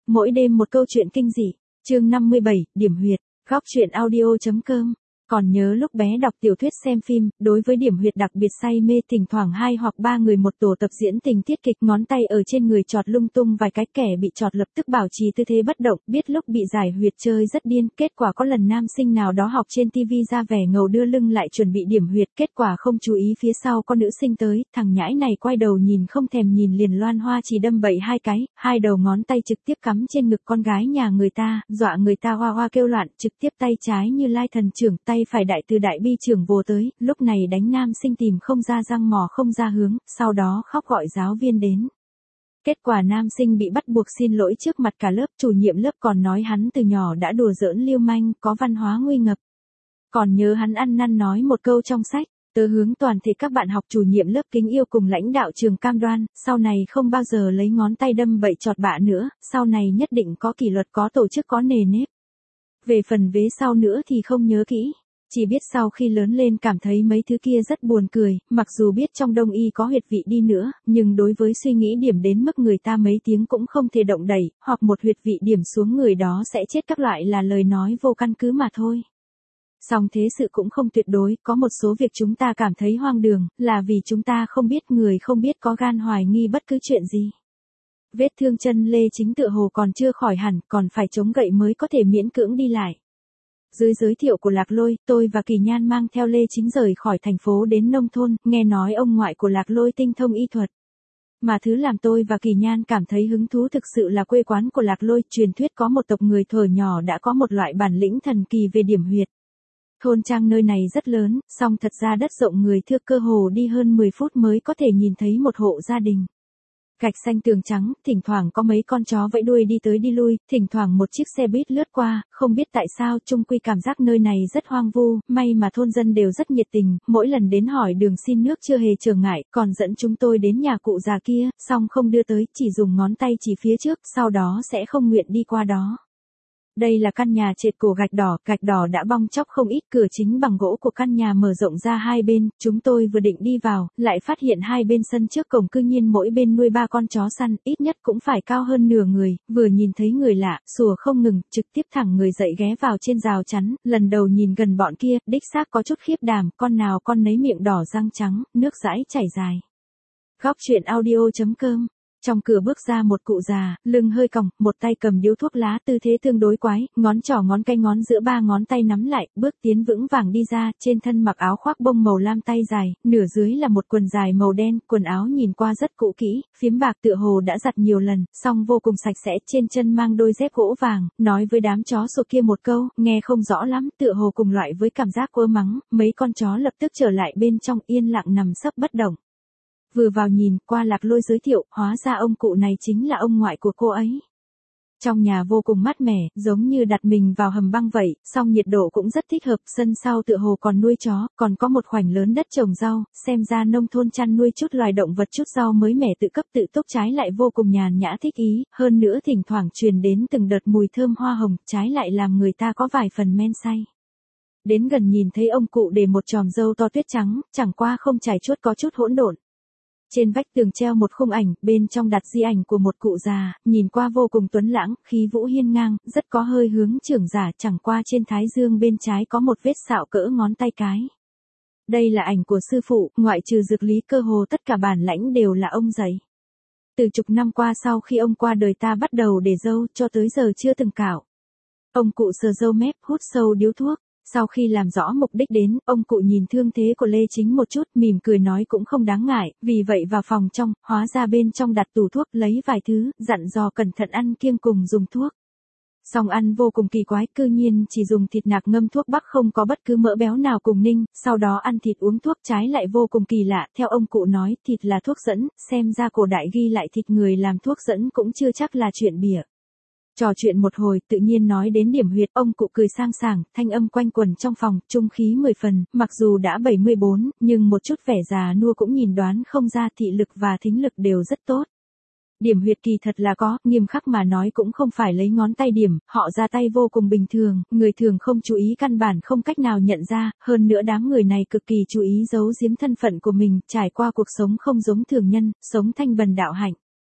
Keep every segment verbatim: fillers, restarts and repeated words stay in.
Mỗi đêm một câu chuyện kinh dị. Chương năm mươi bảy, điểm huyệt. Góc truyện audio.com. Còn nhớ lúc bé đọc tiểu thuyết xem phim, đối với điểm huyệt đặc biệt say mê, thỉnh thoảng hai hoặc ba người một tổ tập diễn tình tiết kịch, ngón tay ở trên người chọt lung tung vài cái, kẻ bị chọt lập tức bảo trì tư thế bất động, biết lúc bị giải huyệt chơi rất điên. Kết quả có lần nam sinh nào đó học trên tivi ra vẻ ngầu đưa lưng lại chuẩn bị điểm huyệt, kết quả không chú ý phía sau có nữ sinh tới, thằng nhãi này quay đầu nhìn không thèm nhìn liền loan hoa chỉ đâm bậy hai cái, hai đầu ngón tay trực tiếp cắm trên ngực con gái nhà người ta, dọa người ta hoa hoa kêu loạn, trực tiếp tay trái như lai thần trưởng, tay phải đại từ đại bi trưởng vồ tới, lúc này đánh nam sinh tìm không ra răng mò không ra hướng, sau đó khóc gọi giáo viên đến. Kết quả nam sinh bị bắt buộc xin lỗi trước mặt cả lớp, chủ nhiệm lớp còn nói hắn từ nhỏ đã đùa giỡn liêu manh, có văn hóa nguy ngập. Còn nhớ hắn ăn năn nói một câu trong sách, tớ hướng toàn thể các bạn học chủ nhiệm lớp kính yêu cùng lãnh đạo trường cam đoan, sau này không bao giờ lấy ngón tay đâm bậy chọt bạ nữa, sau này nhất định có kỷ luật có tổ chức có nề nếp. Về phần vế sau nữa thì không nhớ kỹ. Chỉ biết sau khi lớn lên cảm thấy mấy thứ kia rất buồn cười, mặc dù biết trong đông y có huyệt vị đi nữa, nhưng đối với suy nghĩ điểm đến mức người ta mấy tiếng cũng không thể động đẩy, hoặc một huyệt vị điểm xuống người đó sẽ chết các loại là lời nói vô căn cứ mà thôi. Song thế sự cũng không tuyệt đối, có một số việc chúng ta cảm thấy hoang đường, là vì chúng ta không biết, người không biết có gan hoài nghi bất cứ chuyện gì. Vết thương chân Lê Chính tựa hồ còn chưa khỏi hẳn, còn phải chống gậy mới có thể miễn cưỡng đi lại. Dưới giới thiệu của Lạc Lôi, tôi và Kỳ Nhan mang theo Lê Chính rời khỏi thành phố đến nông thôn, nghe nói ông ngoại của Lạc Lôi tinh thông y thuật. Mà thứ làm tôi và Kỳ Nhan cảm thấy hứng thú thực sự là quê quán của Lạc Lôi, truyền thuyết có một tộc người thuở nhỏ đã có một loại bản lĩnh thần kỳ về điểm huyệt. Thôn trang nơi này rất lớn, song thật ra đất rộng người thưa, cơ hồ đi hơn mười phút mới có thể nhìn thấy một hộ gia đình. Gạch xanh tường trắng, thỉnh thoảng có mấy con chó vẫy đuôi đi tới đi lui, thỉnh thoảng một chiếc xe buýt lướt qua, không biết tại sao chung quy cảm giác nơi này rất hoang vu, may mà thôn dân đều rất nhiệt tình, mỗi lần đến hỏi đường xin nước chưa hề trở ngại, còn dẫn chúng tôi đến nhà cụ già kia, song không đưa tới, chỉ dùng ngón tay chỉ phía trước, sau đó sẽ không nguyện đi qua đó. Đây là căn nhà trệt cổ gạch đỏ, gạch đỏ đã bong chóc không ít, cửa chính bằng gỗ của căn nhà mở rộng ra hai bên, chúng tôi vừa định đi vào, lại phát hiện hai bên sân trước cổng cư nhiên mỗi bên nuôi ba con chó săn, ít nhất cũng phải cao hơn nửa người, vừa nhìn thấy người lạ, sủa không ngừng, trực tiếp thẳng người dậy ghé vào trên rào chắn, lần đầu nhìn gần bọn kia, đích xác có chút khiếp đảm, con nào con nấy miệng đỏ răng trắng, nước dãi chảy dài. Góc truyện audio.com. Trong cửa bước ra một cụ già, lưng hơi còng, một tay cầm điếu thuốc lá, tư thế tương đối quái, ngón trỏ ngón cái ngón giữa ba ngón tay nắm lại, bước tiến vững vàng đi ra, trên thân mặc áo khoác bông màu lam tay dài, nửa dưới là một quần dài màu đen, quần áo nhìn qua rất cũ kỹ, phím bạc tựa hồ đã giặt nhiều lần, song vô cùng sạch sẽ, trên chân mang đôi dép gỗ vàng, nói với đám chó sổ kia một câu, nghe không rõ lắm, tựa hồ cùng loại với cảm giác quơ mắng, mấy con chó lập tức trở lại bên trong yên lặng nằm sấp bất động. Vừa vào nhìn, qua Lạc Lôi giới thiệu, hóa ra ông cụ này chính là ông ngoại của cô ấy. Trong nhà vô cùng mát mẻ, giống như đặt mình vào hầm băng vậy, song nhiệt độ cũng rất thích hợp, sân sau tựa hồ còn nuôi chó, còn có một khoảnh lớn đất trồng rau, xem ra nông thôn chăn nuôi chút loài động vật, chút rau mới mẻ tự cấp tự túc, trái lại vô cùng nhàn nhã thích ý, hơn nữa thỉnh thoảng truyền đến từng đợt mùi thơm hoa hồng, trái lại làm người ta có vài phần men say. Đến gần nhìn thấy ông cụ để một chòm râu to tuyết trắng, chẳng qua không chải chuốt có chút hỗn độn. Trên vách tường treo một khung ảnh, bên trong đặt di ảnh của một cụ già, nhìn qua vô cùng tuấn lãng, khí vũ hiên ngang, rất có hơi hướng trưởng giả, chẳng qua trên thái dương bên trái có một vết sạo cỡ ngón tay cái. Đây là ảnh của sư phụ, ngoại trừ Dược Lý cơ hồ tất cả bản lãnh đều là ông dạy. Từ chục năm qua sau khi ông qua đời ta bắt đầu để râu, cho tới giờ chưa từng cạo. Ông cụ sờ râu mép, hút sâu điếu thuốc. Sau khi làm rõ mục đích đến, ông cụ nhìn thương thế của Lê Chính một chút, mỉm cười nói cũng không đáng ngại, vì vậy vào phòng trong, hóa ra bên trong đặt tủ thuốc, lấy vài thứ, dặn dò cẩn thận ăn kiêng cùng dùng thuốc. Song ăn vô cùng kỳ quái, cư nhiên chỉ dùng thịt nạc ngâm thuốc bắc, không có bất cứ mỡ béo nào cùng ninh, sau đó ăn thịt uống thuốc, trái lại vô cùng kỳ lạ, theo ông cụ nói, thịt là thuốc dẫn, xem ra cổ đại ghi lại thịt người làm thuốc dẫn cũng chưa chắc là chuyện bịa. Trò chuyện một hồi, tự nhiên nói đến điểm huyệt, ông cụ cười sang sảng, thanh âm quanh quẩn trong phòng, trung khí mười phần, mặc dù đã bảy mươi bốn, nhưng một chút vẻ già nua cũng nhìn đoán không ra, thị lực và thính lực đều rất tốt. Điểm huyệt kỳ thật là có, nghiêm khắc mà nói cũng không phải lấy ngón tay điểm, họ ra tay vô cùng bình thường, người thường không chú ý căn bản không cách nào nhận ra, hơn nữa đám người này cực kỳ chú ý giấu giếm thân phận của mình, trải qua cuộc sống không giống thường nhân, sống thanh bần đạo hạnh.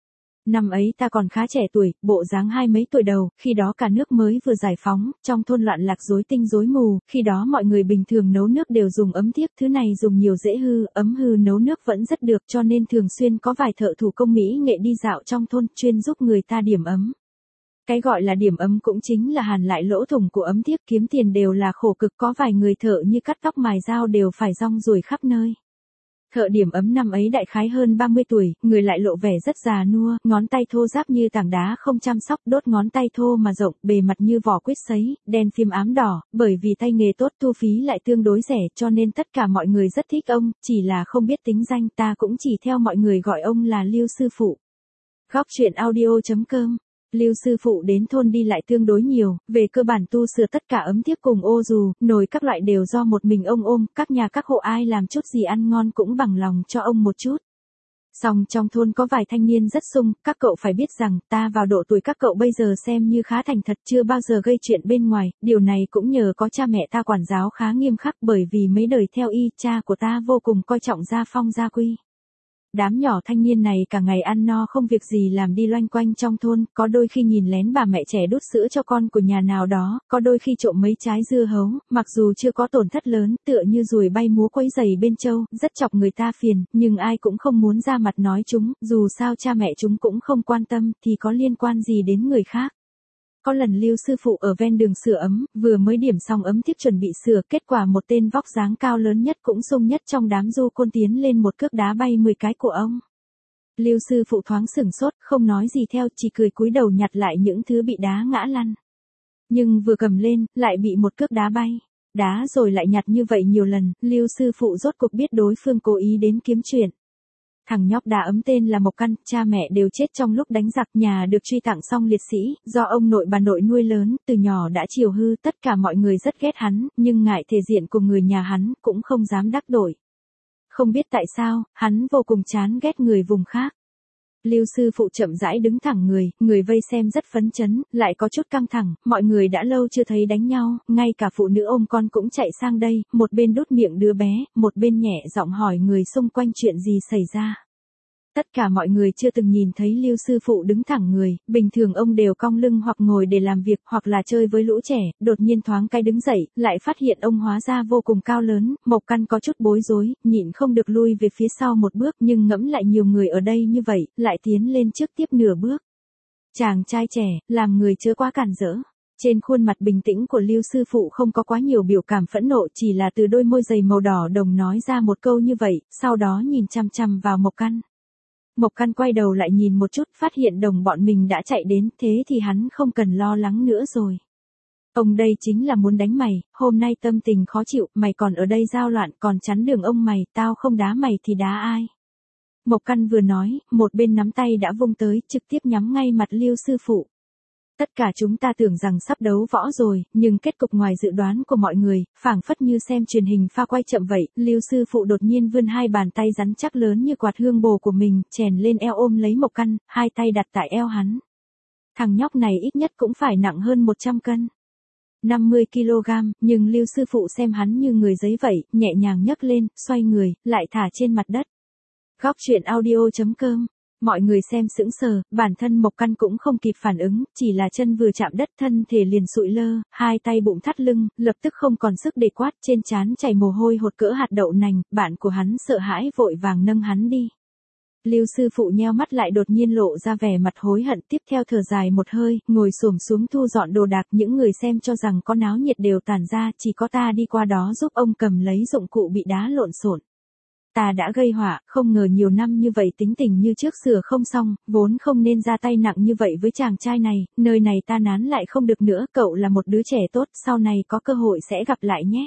Năm ấy ta còn khá trẻ tuổi, bộ dáng hai mấy tuổi đầu, khi đó cả nước mới vừa giải phóng, trong thôn loạn lạc rối tinh rối mù, khi đó mọi người bình thường nấu nước đều dùng ấm thiếc, thứ này dùng nhiều dễ hư, ấm hư nấu nước vẫn rất được cho nên thường xuyên có vài thợ thủ công mỹ nghệ đi dạo trong thôn chuyên giúp người ta điểm ấm. Cái gọi là điểm ấm cũng chính là hàn lại lỗ thủng của ấm thiếc, kiếm tiền đều là khổ cực, có vài người thợ như cắt tóc mài dao đều phải rong ruổi khắp nơi. Thợ điểm ấm năm ấy đại khái hơn ba mươi tuổi, người lại lộ vẻ rất già nua, ngón tay thô ráp như tảng đá không chăm sóc, đốt ngón tay thô mà rộng, bề mặt như vỏ quýt sấy, đen phim ám đỏ, bởi vì tay nghề tốt thu phí lại tương đối rẻ cho nên tất cả mọi người rất thích ông, chỉ là không biết tính danh, ta cũng chỉ theo mọi người gọi ông là Lưu sư phụ. Góc truyện audio chấm com. Lưu sư phụ đến thôn đi lại tương đối nhiều, về cơ bản tu sửa tất cả ấm thiếc cùng ô dù, nồi các loại đều do một mình ông ôm, các nhà các hộ ai làm chút gì ăn ngon cũng bằng lòng cho ông một chút. Song trong thôn có vài thanh niên rất sung, các cậu phải biết rằng, ta vào độ tuổi các cậu bây giờ xem như khá thành thật, chưa bao giờ gây chuyện bên ngoài, điều này cũng nhờ có cha mẹ ta quản giáo khá nghiêm khắc bởi vì mấy đời theo y, cha của ta vô cùng coi trọng gia phong gia quy. Đám nhỏ thanh niên này cả ngày ăn no không việc gì làm đi loanh quanh trong thôn, có đôi khi nhìn lén bà mẹ trẻ đút sữa cho con của nhà nào đó, có đôi khi trộm mấy trái dưa hấu, mặc dù chưa có tổn thất lớn, tựa như ruồi bay múa quấy giày bên trâu, rất chọc người ta phiền, nhưng ai cũng không muốn ra mặt nói chúng, dù sao cha mẹ chúng cũng không quan tâm, thì có liên quan gì đến người khác. Có lần Lưu sư phụ ở ven đường sửa ấm, vừa mới điểm xong ấm thiếc chuẩn bị sửa, kết quả một tên vóc dáng cao lớn nhất cũng sung nhất trong đám du côn tiến lên một cước đá bay mười cái của ông. Lưu sư phụ thoáng sửng sốt, không nói gì theo, chỉ cười cúi đầu nhặt lại những thứ bị đá ngã lăn. Nhưng vừa cầm lên, lại bị một cước đá bay. Đá rồi lại nhặt như vậy nhiều lần, Lưu sư phụ rốt cuộc biết đối phương cố ý đến kiếm chuyện. Thằng nhóc đá ấm tên là Mộc Căn, cha mẹ đều chết trong lúc đánh giặc, nhà được truy tặng xong liệt sĩ, do ông nội bà nội nuôi lớn, từ nhỏ đã chiều hư, tất cả mọi người rất ghét hắn, nhưng ngại thể diện của người nhà hắn, cũng không dám đắc tội. Không biết tại sao, hắn vô cùng chán ghét người vùng khác. Lưu sư phụ chậm rãi đứng thẳng người, người vây xem rất phấn chấn, lại có chút căng thẳng, mọi người đã lâu chưa thấy đánh nhau, ngay cả phụ nữ ôm con cũng chạy sang đây, một bên đút miệng đứa bé, một bên nhẹ giọng hỏi người xung quanh chuyện gì xảy ra. Tất cả mọi người chưa từng nhìn thấy Lưu sư phụ đứng thẳng người, bình thường ông đều cong lưng hoặc ngồi để làm việc hoặc là chơi với lũ trẻ, đột nhiên thoáng cái đứng dậy, lại phát hiện ông hóa ra vô cùng cao lớn, Mộc Căn có chút bối rối, nhịn không được lui về phía sau một bước nhưng ngẫm lại nhiều người ở đây như vậy, lại tiến lên trước tiếp nửa bước. Chàng trai trẻ, làm người chớ quá cản rỡ. Trên khuôn mặt bình tĩnh của Lưu sư phụ không có quá nhiều biểu cảm phẫn nộ, chỉ là từ đôi môi dày màu đỏ đồng nói ra một câu như vậy, sau đó nhìn chăm chăm vào Mộc Căn. Mộc Căn quay đầu lại nhìn một chút, phát hiện đồng bọn mình đã chạy đến, thế thì hắn không cần lo lắng nữa rồi. Ông đây chính là muốn đánh mày, hôm nay tâm tình khó chịu, mày còn ở đây giao loạn, còn chắn đường ông mày, tao không đá mày thì đá ai. Mộc Căn vừa nói, một bên nắm tay đã vung tới, trực tiếp nhắm ngay mặt Lưu sư phụ. Tất cả chúng ta tưởng rằng sắp đấu võ rồi, nhưng kết cục ngoài dự đoán của mọi người, phảng phất như xem truyền hình pha quay chậm vậy, Lưu sư phụ đột nhiên vươn hai bàn tay rắn chắc lớn như quạt hương bồ của mình, chèn lên eo ôm lấy Mộc Căn, hai tay đặt tại eo hắn. Thằng nhóc này ít nhất cũng phải nặng hơn một trăm cân. năm mươi ki lô gam, nhưng Lưu sư phụ xem hắn như người giấy vậy, nhẹ nhàng nhấc lên, xoay người, lại thả trên mặt đất. Góc truyện audio chấm com. Mọi người xem sững sờ, bản thân Mộc Căn cũng không kịp phản ứng, chỉ là chân vừa chạm đất thân thể liền sụi lơ, hai tay bụng thắt lưng, lập tức không còn sức để quát, trên trán chảy mồ hôi hột cỡ hạt đậu nành, bạn của hắn sợ hãi vội vàng nâng hắn đi. Lưu sư phụ nheo mắt lại đột nhiên lộ ra vẻ mặt hối hận, tiếp theo thở dài một hơi, ngồi xổm xuống thu dọn đồ đạc, những người xem cho rằng có náo nhiệt đều tản ra, chỉ có ta đi qua đó giúp ông cầm lấy dụng cụ bị đá lộn xộn. Ta đã gây họa, không ngờ nhiều năm như vậy tính tình như trước sửa không xong, vốn không nên ra tay nặng như vậy với chàng trai này, nơi này ta nán lại không được nữa, cậu là một đứa trẻ tốt, sau này có cơ hội sẽ gặp lại nhé.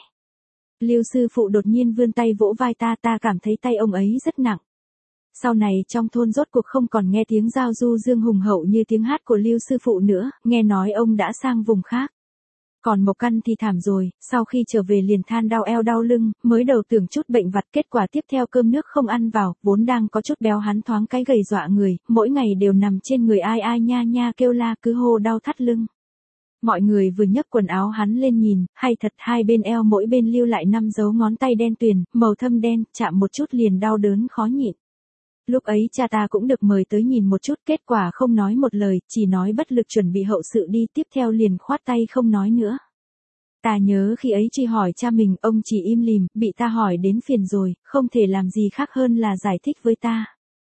Lưu sư phụ đột nhiên vươn tay vỗ vai ta, ta cảm thấy tay ông ấy rất nặng. Sau này trong thôn rốt cuộc không còn nghe tiếng giao du dương hùng hậu như tiếng hát của Lưu sư phụ nữa, nghe nói ông đã sang vùng khác. Còn Mộc Căn thì thảm rồi, sau khi trở về liền than đau eo đau lưng, mới đầu tưởng chút bệnh vặt, kết quả tiếp theo cơm nước không ăn vào, vốn đang có chút béo hắn thoáng cái gầy dọa người, mỗi ngày đều nằm trên người ai ai nha nha kêu la cứ hô đau thắt lưng. Mọi người vừa nhấc quần áo hắn lên nhìn, hay thật hai bên eo mỗi bên lưu lại năm dấu ngón tay đen tuyền, màu thâm đen, chạm một chút liền đau đớn khó nhịn. Lúc ấy cha ta cũng được mời tới nhìn một chút, kết quả không nói một lời, chỉ nói bất lực chuẩn bị hậu sự đi, tiếp theo liền khoát tay không nói nữa. Ta nhớ khi ấy truy hỏi cha mình, ông chỉ im lìm, bị ta hỏi đến phiền rồi, không thể làm gì khác hơn là giải thích với ta.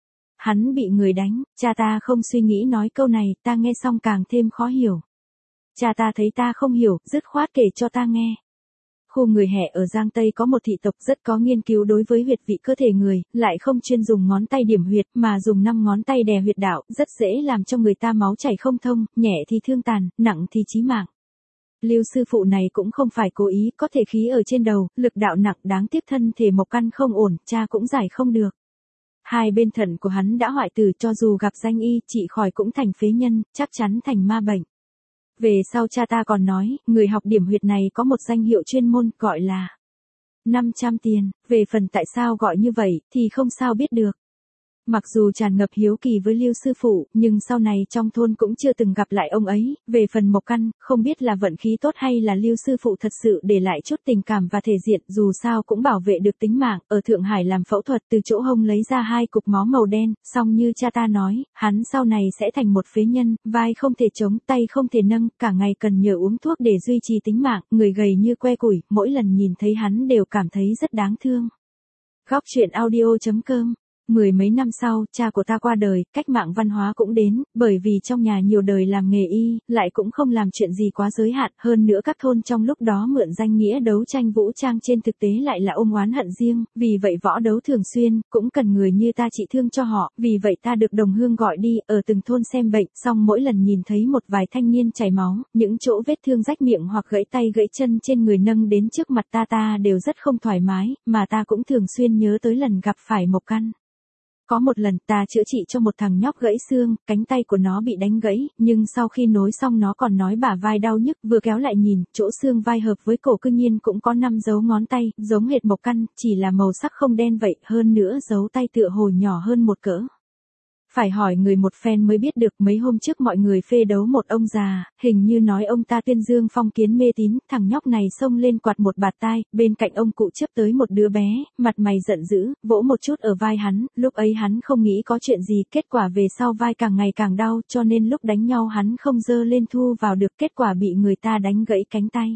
Hắn bị người đánh, cha ta không suy nghĩ nói câu này, ta nghe xong càng thêm khó hiểu. Cha ta thấy ta không hiểu, dứt khoát kể cho ta nghe. Khu người Hẻ ở Giang Tây có một thị tộc rất có nghiên cứu đối với huyệt vị cơ thể người, lại không chuyên dùng ngón tay điểm huyệt mà dùng năm ngón tay đè huyệt đạo, rất dễ làm cho người ta máu chảy không thông, nhẹ thì thương tàn, nặng thì chí mạng. Lưu sư phụ này cũng không phải cố ý, có thể khí ở trên đầu, lực đạo nặng, đáng tiếc thân thể mộc căn không ổn, cha cũng giải không được. Hai bên thận của hắn đã hoại tử, cho dù gặp danh y, trị khỏi cũng thành phế nhân, chắc chắn thành ma bệnh. Về sau cha ta còn nói, người học điểm huyệt này có một danh hiệu chuyên môn, gọi là năm trăm tiền, về phần tại sao gọi như vậy, thì không sao biết được. Mặc dù tràn ngập hiếu kỳ với Lưu sư phụ, nhưng sau này trong thôn cũng chưa từng gặp lại ông ấy, về phần mộc căn, không biết là vận khí tốt hay là Lưu sư phụ thật sự để lại chút tình cảm và thể diện, dù sao cũng bảo vệ được tính mạng. Ở Thượng Hải làm phẫu thuật, từ chỗ hông lấy ra hai cục máu màu đen, song như cha ta nói, hắn sau này sẽ thành một phế nhân, vai không thể chống, tay không thể nâng, cả ngày cần nhờ uống thuốc để duy trì tính mạng, người gầy như que củi, mỗi lần nhìn thấy hắn đều cảm thấy rất đáng thương. Góc truyện audio chấm com. Mười mấy năm sau, cha của ta qua đời, cách mạng văn hóa cũng đến, bởi vì trong nhà nhiều đời làm nghề y, lại cũng không làm chuyện gì quá giới hạn, hơn nữa các thôn trong lúc đó mượn danh nghĩa đấu tranh vũ trang trên thực tế lại là ôm oán hận riêng, vì vậy võ đấu thường xuyên, cũng cần người như ta trị thương cho họ, vì vậy ta được đồng hương gọi đi, ở từng thôn xem bệnh, xong mỗi lần nhìn thấy một vài thanh niên chảy máu, những chỗ vết thương rách miệng hoặc gãy tay gãy chân trên người nâng đến trước mặt ta ta đều rất không thoải mái, mà ta cũng thường xuyên nhớ tới lần gặp phải Mộc Căn. Có một lần ta chữa trị cho một thằng nhóc gãy xương, cánh tay của nó bị đánh gãy, nhưng sau khi nối xong nó còn nói bả vai đau nhức, vừa kéo lại nhìn, chỗ xương vai hợp với cổ cư nhiên cũng có năm dấu ngón tay, giống hệt Mộc Căn, chỉ là màu sắc không đen vậy, hơn nữa dấu tay tựa hồ nhỏ hơn một cỡ. Phải hỏi người một phen mới biết được, mấy hôm trước mọi người phê đấu một ông già, hình như nói ông ta tuyên dương phong kiến mê tín, thằng nhóc này xông lên quạt một bạt tai, bên cạnh ông cụ chấp tới một đứa bé, mặt mày giận dữ, vỗ một chút ở vai hắn, lúc ấy hắn không nghĩ có chuyện gì, kết quả về sau vai càng ngày càng đau, cho nên lúc đánh nhau hắn không dơ lên thu vào được, kết quả bị người ta đánh gãy cánh tay.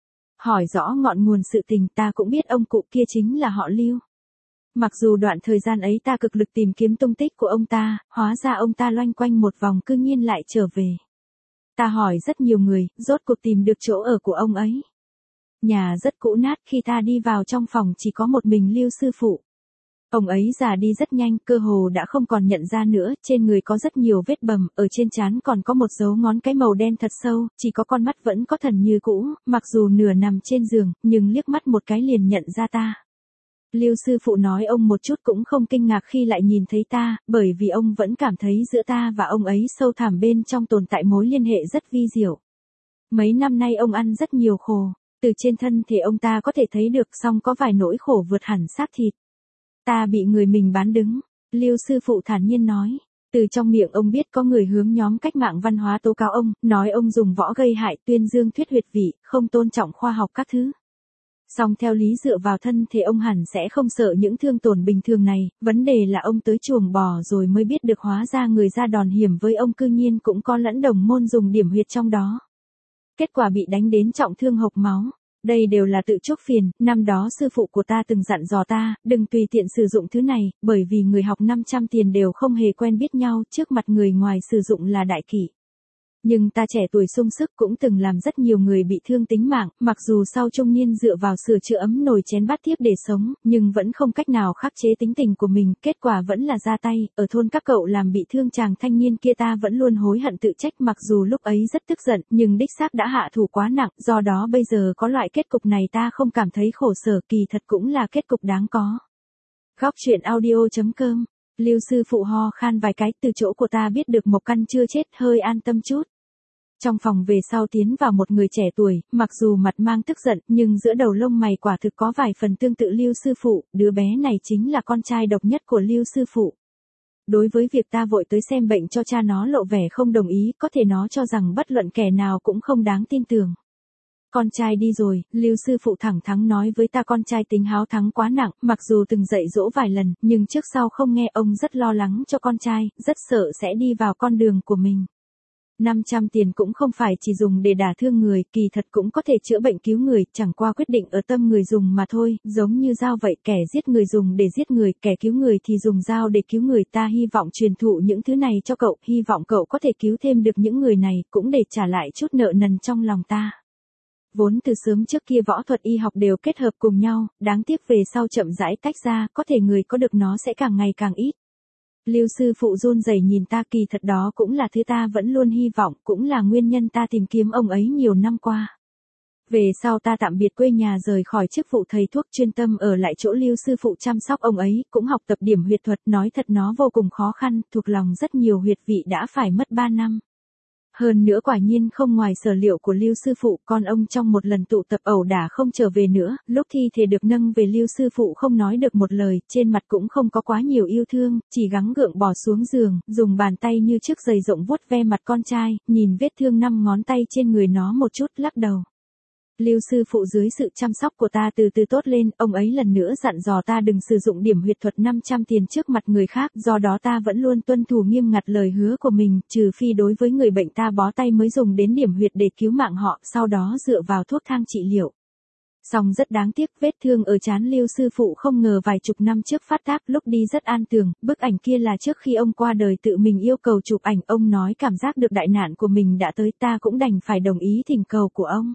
Hỏi rõ ngọn nguồn sự tình, ta cũng biết ông cụ kia chính là họ Lưu. Mặc dù đoạn thời gian ấy ta cực lực tìm kiếm tung tích của ông ta, hóa ra ông ta loanh quanh một vòng cư nhiên lại trở về. Ta hỏi rất nhiều người, rốt cuộc tìm được chỗ ở của ông ấy. Nhà rất cũ nát, khi ta đi vào trong phòng chỉ có một mình Lưu sư phụ. Ông ấy già đi rất nhanh, cơ hồ đã không còn nhận ra nữa, trên người có rất nhiều vết bầm, ở trên trán còn có một dấu ngón cái màu đen thật sâu, chỉ có con mắt vẫn có thần như cũ, mặc dù nửa nằm trên giường, nhưng liếc mắt một cái liền nhận ra ta. Lưu sư phụ nói ông một chút cũng không kinh ngạc khi lại nhìn thấy ta, bởi vì ông vẫn cảm thấy giữa ta và ông ấy sâu thẳm bên trong tồn tại mối liên hệ rất vi diệu. Mấy năm nay ông ăn rất nhiều khổ, từ trên thân thể ông ta có thể thấy được, song có vài nỗi khổ vượt hẳn xác thịt. Ta bị người mình bán đứng, Lưu sư phụ thản nhiên nói. Từ trong miệng ông biết có người hướng nhóm cách mạng văn hóa tố cáo ông, nói ông dùng võ gây hại, tuyên dương thuyết huyệt vị, không tôn trọng khoa học các thứ. Song theo lý dựa vào thân thì ông hẳn sẽ không sợ những thương tổn bình thường này, vấn đề là ông tới chuồng bò rồi mới biết được hóa ra người ra đòn hiểm với ông cư nhiên cũng có lẫn đồng môn dùng điểm huyệt trong đó. Kết quả bị đánh đến trọng thương hộc máu. Đây đều là tự chuốc phiền, năm đó sư phụ của ta từng dặn dò ta, đừng tùy tiện sử dụng thứ này, bởi vì người học năm trăm tiền đều không hề quen biết nhau, trước mặt người ngoài sử dụng là đại kỷ. Nhưng ta trẻ tuổi sung sức cũng từng làm rất nhiều người bị thương tính mạng, mặc dù sau trung niên dựa vào sửa chữa ấm nồi chén bát tiếp để sống, nhưng vẫn không cách nào khắc chế tính tình của mình, kết quả vẫn là ra tay, ở thôn các cậu làm bị thương chàng thanh niên kia ta vẫn luôn hối hận tự trách, mặc dù lúc ấy rất tức giận, nhưng đích xác đã hạ thủ quá nặng, do đó bây giờ có loại kết cục này ta không cảm thấy khổ sở, kỳ thật cũng là kết cục đáng có. Góc truyện audio chấm com. Lưu sư phụ ho khan vài cái, từ chỗ của ta biết được Mộc Căn chưa chết, hơi an tâm chút. Trong phòng về sau tiến vào một người trẻ tuổi, mặc dù mặt mang tức giận, nhưng giữa đầu lông mày quả thực có vài phần tương tự Lưu sư phụ, đứa bé này chính là con trai độc nhất của Lưu sư phụ. Đối với việc ta vội tới xem bệnh cho cha nó lộ vẻ không đồng ý, có thể nó cho rằng bất luận kẻ nào cũng không đáng tin tưởng. Con trai đi rồi, Lưu sư phụ thẳng thắn nói với ta con trai tính háo thắng quá nặng, mặc dù từng dạy dỗ vài lần, nhưng trước sau không nghe, ông rất lo lắng cho con trai, rất sợ sẽ đi vào con đường của mình. năm trăm tiền cũng không phải chỉ dùng để đả thương người, kỳ thật cũng có thể chữa bệnh cứu người, chẳng qua quyết định ở tâm người dùng mà thôi, giống như dao vậy, kẻ giết người dùng để giết người, kẻ cứu người thì dùng dao để cứu người. Ta hy vọng truyền thụ những thứ này cho cậu, hy vọng cậu có thể cứu thêm được những người này, cũng để trả lại chút nợ nần trong lòng ta. Vốn từ sớm trước kia võ thuật y học đều kết hợp cùng nhau, đáng tiếc về sau chậm rãi tách ra, có thể người có được nó sẽ càng ngày càng ít. Lưu sư phụ run rẩy nhìn ta, kỳ thật đó cũng là thứ ta vẫn luôn hy vọng, cũng là nguyên nhân ta tìm kiếm ông ấy nhiều năm qua. Về sau ta tạm biệt quê nhà rời khỏi chức vụ thầy thuốc, chuyên tâm ở lại chỗ Lưu sư phụ chăm sóc ông ấy, cũng học tập điểm huyệt thuật, nói thật nó vô cùng khó khăn, thuộc lòng rất nhiều huyệt vị đã phải mất ba năm. Hơn nữa quả nhiên không ngoài sở liệu của Lưu sư phụ, con ông trong một lần tụ tập ẩu đả không trở về nữa, lúc thi thể được nâng về Lưu sư phụ không nói được một lời, trên mặt cũng không có quá nhiều yêu thương, chỉ gắng gượng bò xuống giường, dùng bàn tay như chiếc giày rộng vuốt ve mặt con trai, nhìn vết thương năm ngón tay trên người nó một chút, lắc đầu. Lưu sư phụ dưới sự chăm sóc của ta từ từ tốt lên, ông ấy lần nữa dặn dò ta đừng sử dụng điểm huyệt thuật năm trăm tiền trước mặt người khác, do đó ta vẫn luôn tuân thủ nghiêm ngặt lời hứa của mình, trừ phi đối với người bệnh ta bó tay mới dùng đến điểm huyệt để cứu mạng họ, sau đó dựa vào thuốc thang trị liệu. Song rất đáng tiếc, vết thương ở trán Lưu sư phụ không ngờ vài chục năm trước phát tác, lúc đi rất an tường, bức ảnh kia là trước khi ông qua đời tự mình yêu cầu chụp ảnh, ông nói cảm giác được đại nạn của mình đã tới, ta cũng đành phải đồng ý thỉnh cầu của ông.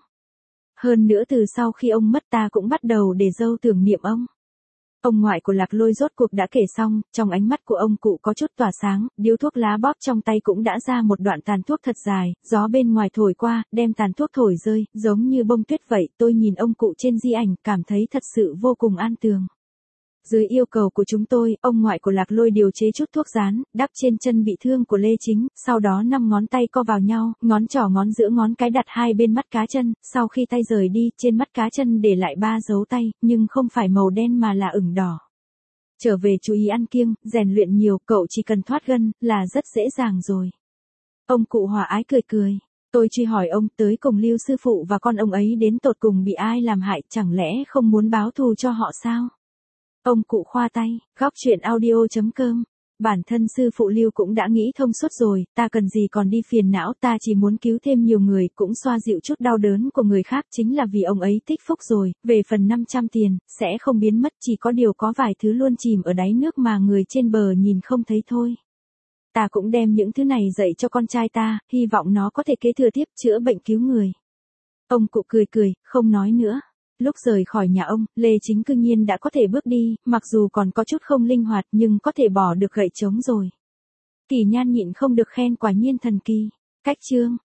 Hơn nữa từ sau khi ông mất ta cũng bắt đầu để dâu tưởng niệm ông. Ông ngoại của Lạc Lôi rốt cuộc đã kể xong, trong ánh mắt của ông cụ có chút tỏa sáng, điếu thuốc lá bóp trong tay cũng đã ra một đoạn tàn thuốc thật dài, gió bên ngoài thổi qua, đem tàn thuốc thổi rơi, giống như bông tuyết vậy, tôi nhìn ông cụ trên di ảnh, cảm thấy thật sự vô cùng an tường. Dưới yêu cầu của chúng tôi, ông ngoại của Lạc Lôi điều chế chút thuốc rán, đắp trên chân bị thương của Lê Chính, sau đó năm ngón tay co vào nhau, ngón trỏ ngón giữa ngón cái đặt hai bên mắt cá chân, sau khi tay rời đi, trên mắt cá chân để lại ba dấu tay, nhưng không phải màu đen mà là ửng đỏ. Trở về chú ý ăn kiêng, rèn luyện nhiều, cậu chỉ cần thoát gân, là rất dễ dàng rồi. Ông cụ hòa ái cười cười. Tôi truy hỏi ông, tới cùng Lưu sư phụ và con ông ấy đến tột cùng bị ai làm hại, chẳng lẽ không muốn báo thù cho họ sao? Ông cụ khoa tay, góc chuyện audio chấm com. Bản thân sư phụ Lưu cũng đã nghĩ thông suốt rồi, ta cần gì còn đi phiền não, ta chỉ muốn cứu thêm nhiều người, cũng xoa dịu chút đau đớn của người khác, chính là vì ông ấy tích phúc rồi, về phần năm trăm tiền, sẽ không biến mất, chỉ có điều có vài thứ luôn chìm ở đáy nước mà người trên bờ nhìn không thấy thôi. Ta cũng đem những thứ này dạy cho con trai ta, hy vọng nó có thể kế thừa tiếp chữa bệnh cứu người. Ông cụ cười cười, không nói nữa. Lúc rời khỏi nhà ông, Lê Chính cư nhiên đã có thể bước đi, mặc dù còn có chút không linh hoạt nhưng có thể bỏ được gậy trống rồi. Kỳ Nhan nhịn không được khen, quả nhiên thần kỳ. Cách chương